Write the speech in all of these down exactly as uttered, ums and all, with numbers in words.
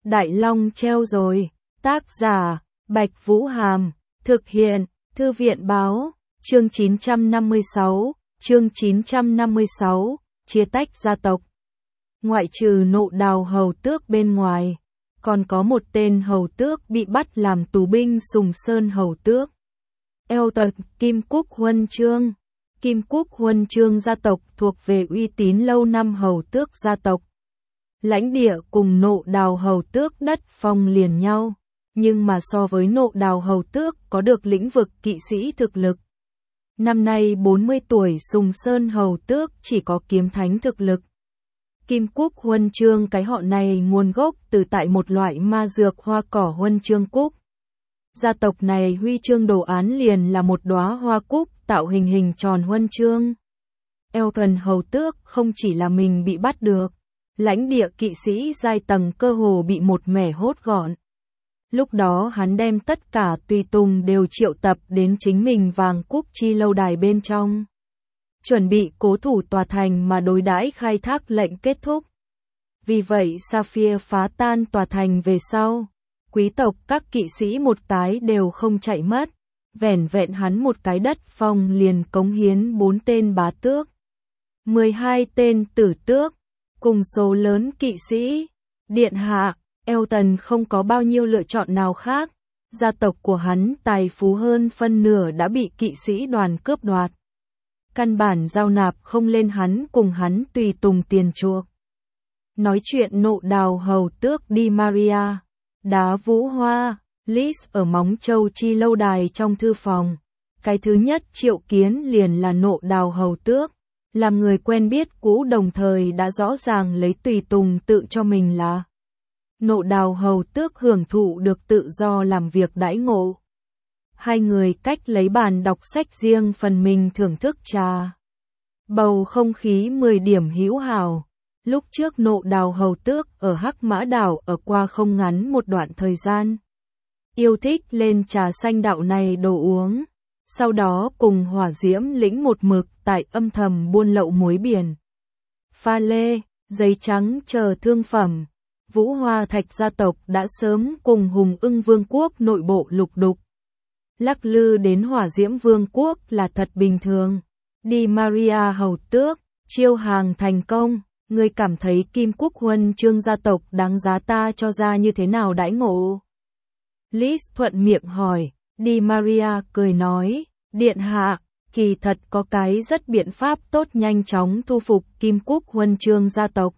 Đại Long treo rồi. Tác giả, Bạch Vũ Hàm. Thực hiện, Thư viện Báo. Chương chín trăm năm mươi sáu. Chương chín trăm năm mươi sáu. Chia tách gia tộc. Ngoại trừ Nộ Đào hầu tước bên ngoài, còn có một tên hầu tước bị bắt làm tù binh, Sùng Sơn hầu tước. Elton, Kim Cúc Huân Chương. Kim Cúc Huân Chương gia tộc thuộc về uy tín lâu năm hầu tước gia tộc. Lãnh địa cùng Nộ Đào hầu tước đất phong liền nhau, nhưng mà so với Nộ Đào hầu tước có được lĩnh vực kỵ sĩ thực lực. Năm nay bốn mươi tuổi Sùng Sơn hầu tước chỉ có kiếm thánh thực lực. Kim Cúc Huân Chương cái họ này nguồn gốc từ tại một loại ma dược hoa cỏ huân chương cúc. Gia tộc này huy chương đồ án liền là một đóa hoa cúc tạo hình hình tròn huân chương. Elton hầu tước không chỉ là mình bị bắt được, lãnh địa kỵ sĩ giai tầng cơ hồ bị một mẻ hốt gọn. Lúc đó hắn đem tất cả tùy tùng đều triệu tập đến chính mình Vàng Cúc Chi lâu đài bên trong, chuẩn bị cố thủ tòa thành mà đối đãi khai thác lệnh kết thúc. Vì vậy Sapphire phá tan tòa thành về sau, quý tộc các kỵ sĩ một cái đều không chạy mất, vẻn vẹn hắn một cái đất phong liền cống hiến bốn tên bá tước, mười hai tên tử tước, cùng số lớn kỵ sĩ. Điện hạ, Elton không có bao nhiêu lựa chọn nào khác, gia tộc của hắn tài phú hơn phân nửa đã bị kỵ sĩ đoàn cướp đoạt. Căn bản giao nạp không lên hắn cùng hắn tùy tùng tiền chuộc. Nói chuyện Nộ Đào hầu tước Di Maria, Đá Vũ Hoa, Liz ở Móng Châu Chi lâu đài trong thư phòng. Cái thứ nhất triệu kiến liền là Nộ Đào hầu tước, làm người quen biết cũ đồng thời đã rõ ràng lấy tùy tùng tự cho mình là. Nộ Đào hầu tước hưởng thụ được tự do làm việc đãi ngộ. Hai người cách lấy bàn đọc sách riêng phần mình thưởng thức trà. Bầu không khí mười điểm hữu hảo. Lúc trước Nộ Đào hầu tước ở Hắc Mã Đảo ở qua không ngắn một đoạn thời gian. Yêu thích lên trà xanh đạo này đồ uống. Sau đó cùng Hỏa Diễm lĩnh một mực tại âm thầm buôn lậu muối biển, pha lê, giấy trắng chờ thương phẩm. Vũ Hoa Thạch gia tộc đã sớm cùng Hùng Ưng Vương quốc nội bộ lục đục. Lắc lư đến Hỏa Diễm Vương quốc là thật bình thường. Di Maria hầu tước, chiêu hàng thành công, ngươi cảm thấy Kim Cúc Huân Chương gia tộc đáng giá ta cho ra như thế nào đãi ngộ? Liz thuận miệng hỏi. Di Maria cười nói, điện hạ, kỳ thật có cái rất biện pháp tốt nhanh chóng thu phục Kim Cúc Huân Chương gia tộc.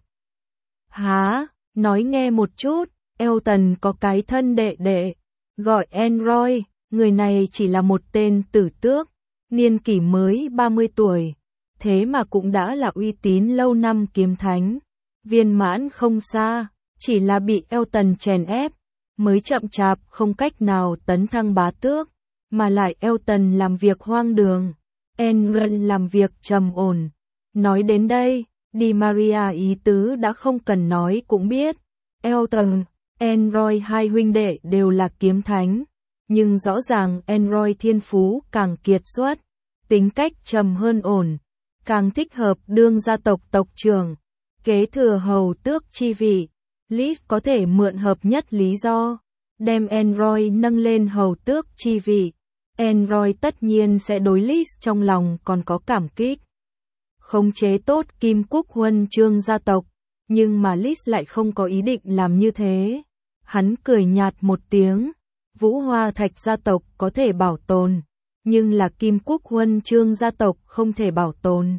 Hả? Nói nghe một chút. Elton có cái thân đệ đệ, gọi Enroy, người này chỉ là một tên tử tước, niên kỷ mới ba mươi tuổi, thế mà cũng đã là uy tín lâu năm kiếm thánh, viên mãn không xa, chỉ là bị Elton chèn ép, mới chậm chạp không cách nào tấn thăng bá tước, mà lại Elton làm việc hoang đường, Enroy làm việc trầm ổn. Nói đến đây, Di Maria ý tứ đã không cần nói cũng biết, Elton, Enroy hai huynh đệ đều là kiếm thánh, nhưng rõ ràng Enroy thiên phú càng kiệt xuất, tính cách trầm hơn ổn, càng thích hợp đương gia tộc tộc trưởng, kế thừa hầu tước chi vị. Liz có thể mượn hợp nhất lý do, đem Enroy nâng lên hầu tước chi vị. Enroy tất nhiên sẽ đối Liz trong lòng còn có cảm kích. Khống chế tốt Kim Cúc Huân Chương gia tộc, nhưng mà Liz lại không có ý định làm như thế. Hắn cười nhạt một tiếng, Vũ Hoa Thạch gia tộc có thể bảo tồn, nhưng là Kim Cúc Huân Chương gia tộc không thể bảo tồn.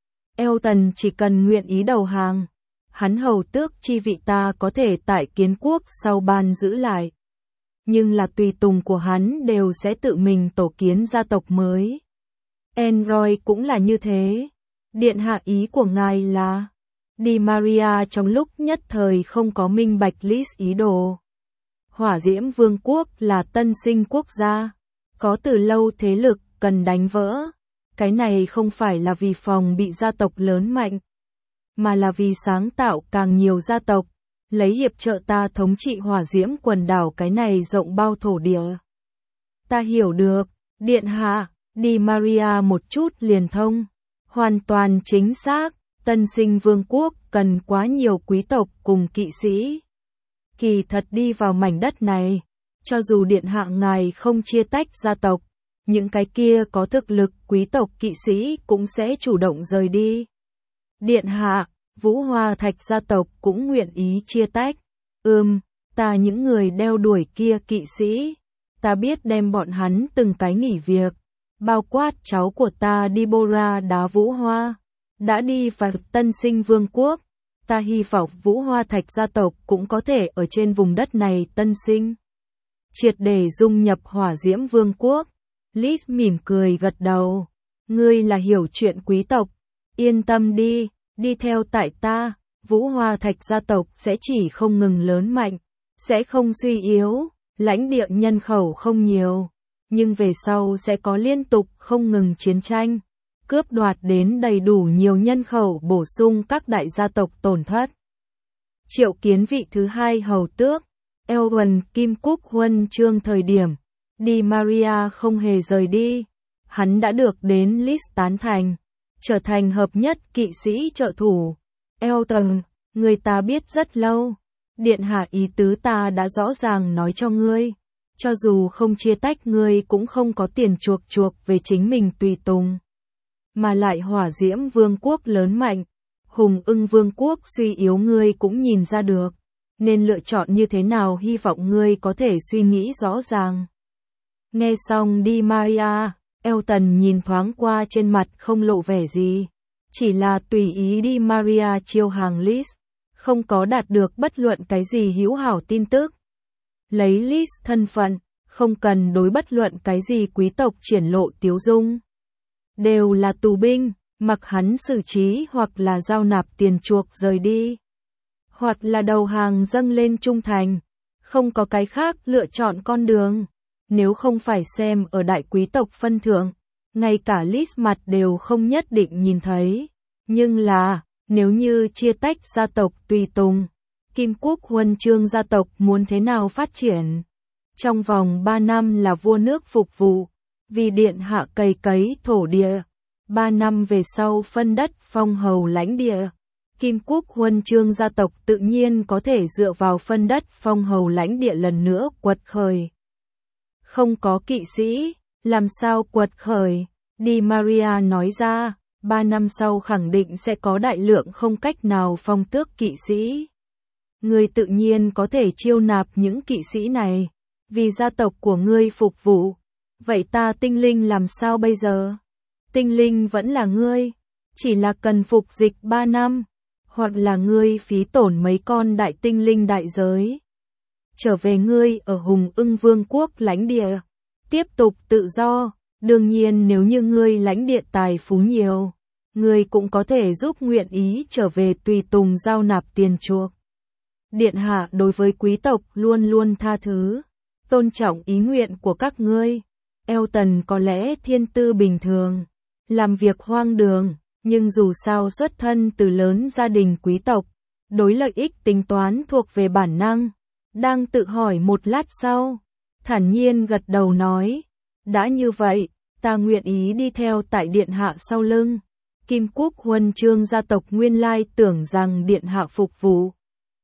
Elton chỉ cần nguyện ý đầu hàng, hắn hầu tước chi vị ta có thể tại Kiến Quốc sau ban giữ lại. Nhưng là tùy tùng của hắn đều sẽ tự mình tổ kiến gia tộc mới. Enroy cũng là như thế. Điện hạ ý của ngài là... Di Maria trong lúc nhất thời không có minh bạch Liz ý đồ. Hỏa Diễm Vương quốc là tân sinh quốc gia, có từ lâu thế lực cần đánh vỡ. Cái này không phải là vì phòng bị gia tộc lớn mạnh, mà là vì sáng tạo càng nhiều gia tộc, lấy hiệp trợ ta thống trị Hỏa Diễm quần đảo cái này rộng bao thổ địa. Ta hiểu được, điện hạ. Di Maria một chút liền thông, hoàn toàn chính xác, tân sinh vương quốc cần quá nhiều quý tộc cùng kỵ sĩ. Kỳ thật đi vào mảnh đất này, cho dù điện hạ ngài không chia tách gia tộc, những cái kia có thực lực quý tộc kỵ sĩ cũng sẽ chủ động rời đi. Điện hạ, Vũ Hoa Thạch gia tộc cũng nguyện ý chia tách. Ừm, ta những người đeo đuổi kia kỵ sĩ, ta biết đem bọn hắn từng cái nghỉ việc, bao quát cháu của ta Deborah đá Vũ Hoa, đã đi vào Tân Sinh Vương quốc. Ta hy vọng Vũ Hoa Thạch gia tộc cũng có thể ở trên vùng đất này tân sinh, triệt để dung nhập Hỏa Diễm Vương quốc. Liz mỉm cười gật đầu. Ngươi là hiểu chuyện quý tộc, yên tâm đi, đi theo tại ta, Vũ Hoa Thạch gia tộc sẽ chỉ không ngừng lớn mạnh, sẽ không suy yếu, lãnh địa nhân khẩu không nhiều, nhưng về sau sẽ có liên tục không ngừng chiến tranh, cướp đoạt đến đầy đủ nhiều nhân khẩu bổ sung các đại gia tộc tổn thất. Triệu Kiến vị thứ hai hầu tước, Elwyn Kim Cúc huân chương thời điểm, Di Maria không hề rời đi, hắn đã được đến Liz tán thành, trở thành hợp nhất kỵ sĩ trợ thủ. Elton, người ta biết rất lâu, điện hạ ý tứ ta đã rõ ràng nói cho ngươi, cho dù không chia tách ngươi cũng không có tiền chuộc chuộc về chính mình tùy tùng. Mà lại Hỏa Diễm Vương quốc lớn mạnh, Hùng Ưng Vương quốc suy yếu ngươi cũng nhìn ra được, nên lựa chọn như thế nào hy vọng ngươi có thể suy nghĩ rõ ràng. Nghe xong Di Maria, Elton nhìn thoáng qua trên mặt không lộ vẻ gì, chỉ là tùy ý Di Maria chiêu hàng Liz, không có đạt được bất luận cái gì hữu hảo tin tức. Lấy Liz thân phận, không cần đối bất luận cái gì quý tộc triển lộ tiếu dung. Đều là tù binh, mặc hắn xử trí hoặc là giao nạp tiền chuộc rời đi, hoặc là đầu hàng dâng lên trung thành, không có cái khác lựa chọn con đường. Nếu không phải xem ở đại quý tộc phân thượng, ngay cả Liz mặt đều không nhất định nhìn thấy. Nhưng là, nếu như chia tách gia tộc tùy tùng, Kim Quốc huân chương gia tộc muốn thế nào phát triển? Trong vòng ba năm là vua nước phục vụ, vì điện hạ cày cấy thổ địa, ba năm về sau phân đất phong hầu lãnh địa. Kim Quốc huân chương gia tộc tự nhiên có thể dựa vào phân đất phong hầu lãnh địa lần nữa quật khởi. Không có kỵ sĩ, làm sao quật khởi? Di Maria nói ra, ba năm sau khẳng định sẽ có đại lượng không cách nào phong tước kỵ sĩ. Ngươi tự nhiên có thể chiêu nạp những kỵ sĩ này, vì gia tộc của ngươi phục vụ. Vậy ta tinh linh làm sao bây giờ? Tinh linh vẫn là ngươi, chỉ là cần phục dịch ba năm, hoặc là ngươi phí tổn mấy con đại tinh linh đại giới. Trở về ngươi ở Hùng Ưng Vương quốc lãnh địa, tiếp tục tự do, đương nhiên nếu như ngươi lãnh địa tài phú nhiều, ngươi cũng có thể giúp nguyện ý trở về tùy tùng giao nạp tiền chuộc. Điện hạ đối với quý tộc luôn luôn tha thứ, tôn trọng ý nguyện của các ngươi. Elton có lẽ thiên tư bình thường, làm việc hoang đường, nhưng dù sao xuất thân từ lớn gia đình quý tộc, đối lợi ích tính toán thuộc về bản năng. Đang tự hỏi một lát sau, thản nhiên gật đầu nói, đã như vậy, ta nguyện ý đi theo tại điện hạ sau lưng. Kim Quốc huân chương gia tộc nguyên lai tưởng rằng điện hạ phục vụ.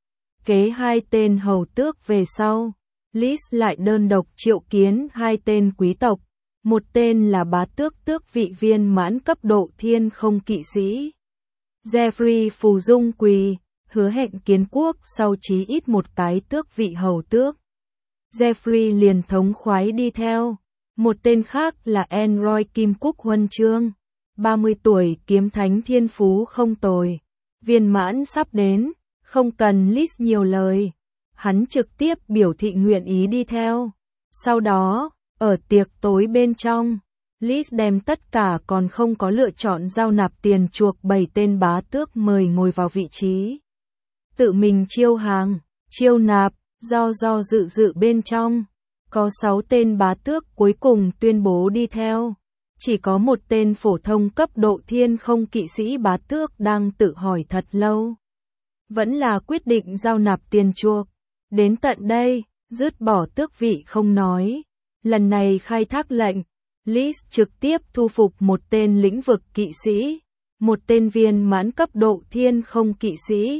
Kế hai tên hầu tước về sau, Liz lại đơn độc triệu kiến hai tên quý tộc, một tên là bá tước tước vị viên mãn cấp độ thiên không kỵ sĩ. Jeffrey Phù Dung Quỳ, hứa hẹn kiến quốc sau chí ít một cái tước vị hầu tước. Jeffrey liền thống khoái đi theo. Một tên khác là Enroy Kim Cúc huân chương, ba mươi tuổi kiếm thánh thiên phú không tồi. Viên mãn sắp đến, không cần Liz nhiều lời. Hắn trực tiếp biểu thị nguyện ý đi theo. Sau đó, ở tiệc tối bên trong, Liz đem tất cả còn không có lựa chọn giao nạp tiền chuộc bảy tên bá tước mời ngồi vào vị trí. Tự mình chiêu hàng, chiêu nạp, do do dự dự bên trong. Có sáu tên bá tước cuối cùng tuyên bố đi theo. Chỉ có một tên phổ thông cấp độ thiên không kỵ sĩ bá tước đang tự hỏi thật lâu. Vẫn là quyết định giao nạp tiền chuộc. Đến tận đây, dứt bỏ tước vị không nói. Lần này khai thác lệnh, Liz trực tiếp thu phục một tên lĩnh vực kỵ sĩ, một tên viên mãn cấp độ thiên không kỵ sĩ,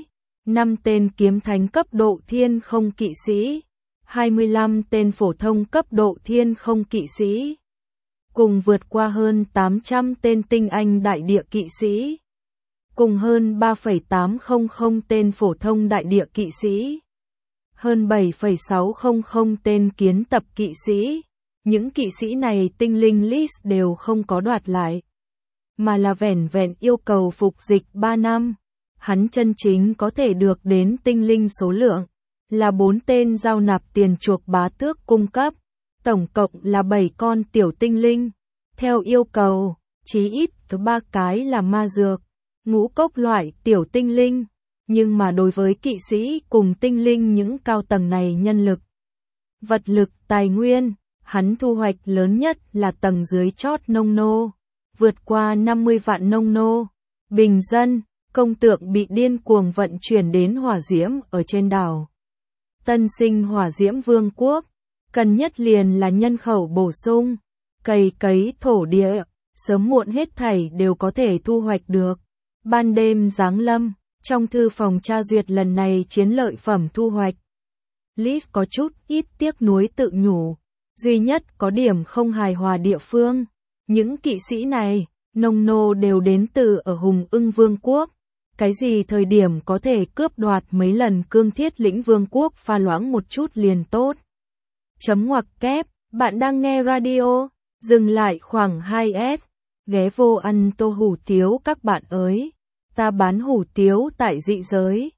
năm tên kiếm thánh cấp độ thiên không kỵ sĩ, hai mươi lăm tên phổ thông cấp độ thiên không kỵ sĩ, cùng vượt qua hơn tám trăm tên tinh anh đại địa kỵ sĩ, cùng hơn ba phẩy tám không không tên phổ thông đại địa kỵ sĩ, hơn bảy phẩy sáu không không tên kiến tập kỵ sĩ. Những kỵ sĩ này tinh linh list đều không có đoạt lại, mà là vẻn vẹn yêu cầu phục dịch ba năm. Hắn chân chính có thể được đến tinh linh số lượng là bốn tên giao nạp tiền chuộc bá tước cung cấp, tổng cộng là bảy con tiểu tinh linh. Theo yêu cầu, chí ít thứ ba cái là ma dược, ngũ cốc loại tiểu tinh linh, nhưng mà đối với kỵ sĩ cùng tinh linh những cao tầng này nhân lực, vật lực, tài nguyên, hắn thu hoạch lớn nhất là tầng dưới chót nông nô, vượt qua năm mươi vạn nông nô, bình dân, công tượng bị điên cuồng vận chuyển đến hỏa diễm ở trên đảo. Tân sinh hỏa diễm vương quốc, cần nhất liền là nhân khẩu bổ sung, cày cấy thổ địa, sớm muộn hết thảy đều có thể thu hoạch được. Ban đêm giáng lâm, trong thư phòng tra duyệt lần này chiến lợi phẩm thu hoạch. Liz có chút ít tiếc nuối tự nhủ, duy nhất có điểm không hài hòa địa phương. Những kỵ sĩ này, nông nô đều đến từ ở Hùng Ưng Vương quốc. Cái gì thời điểm có thể cướp đoạt mấy lần cương thiết lĩnh vương quốc pha loãng một chút liền tốt. Chấm ngoặc kép, bạn đang nghe radio, dừng lại khoảng hai s, ghé vô ăn tô hủ tiếu các bạn ơi. Ta bán hủ tiếu tại dị giới.